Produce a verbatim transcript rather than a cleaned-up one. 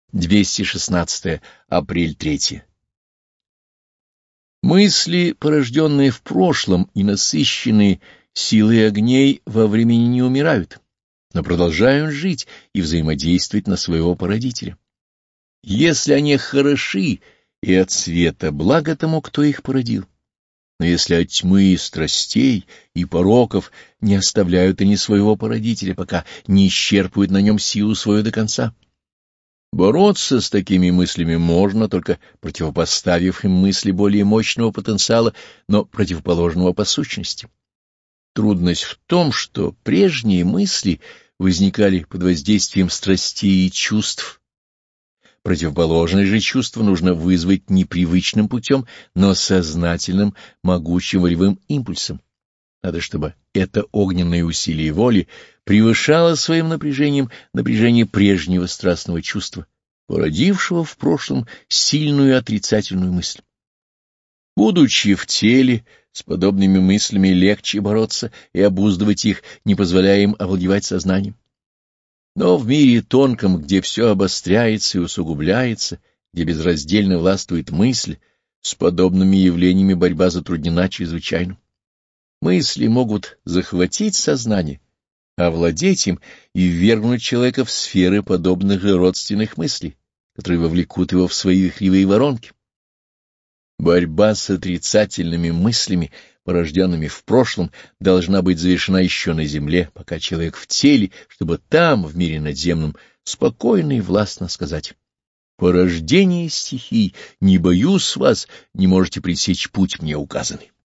двести шестнадцатое. Апрель третье. Мысли, порожденные в прошлом и насыщенные силой огней, во времени не умирают, но продолжают жить и взаимодействовать на своего породителя. Если они хороши и от света, благо тому, кто их породил. Но если от тьмы, страстей и пороков, не оставляют они своего породителя, пока не исчерпывают на нем силу свою до конца. Бороться с такими мыслями можно, только противопоставив им мысли более мощного потенциала, но противоположного по сущности. Трудность в том, что прежние мысли возникали под воздействием страстей и чувств. Противоположное же чувство нужно вызвать непривычным путем, но сознательным, могучим волевым импульсом. Надо, чтобы это огненное усилие воли превышало своим напряжением напряжение прежнего страстного чувства, породившего в прошлом сильную отрицательную мысль. Будучи в теле, с подобными мыслями легче бороться и обуздывать их, не позволяя им овладевать сознанием. Но в мире тонком, где все обостряется и усугубляется, где безраздельно властвует мысль, с подобными явлениями борьба затруднена чрезвычайно. Мысли могут захватить сознание, овладеть им и ввергнуть человека в сферы подобных же родственных мыслей, которые вовлекут его в свои вихревые воронки. Борьба с отрицательными мыслями, порожденными в прошлом, должна быть завершена еще на земле, пока человек в теле, чтобы там, в мире надземном, спокойно и властно сказать: «Порождение стихий, не боюсь вас, не можете пресечь путь мне указанный».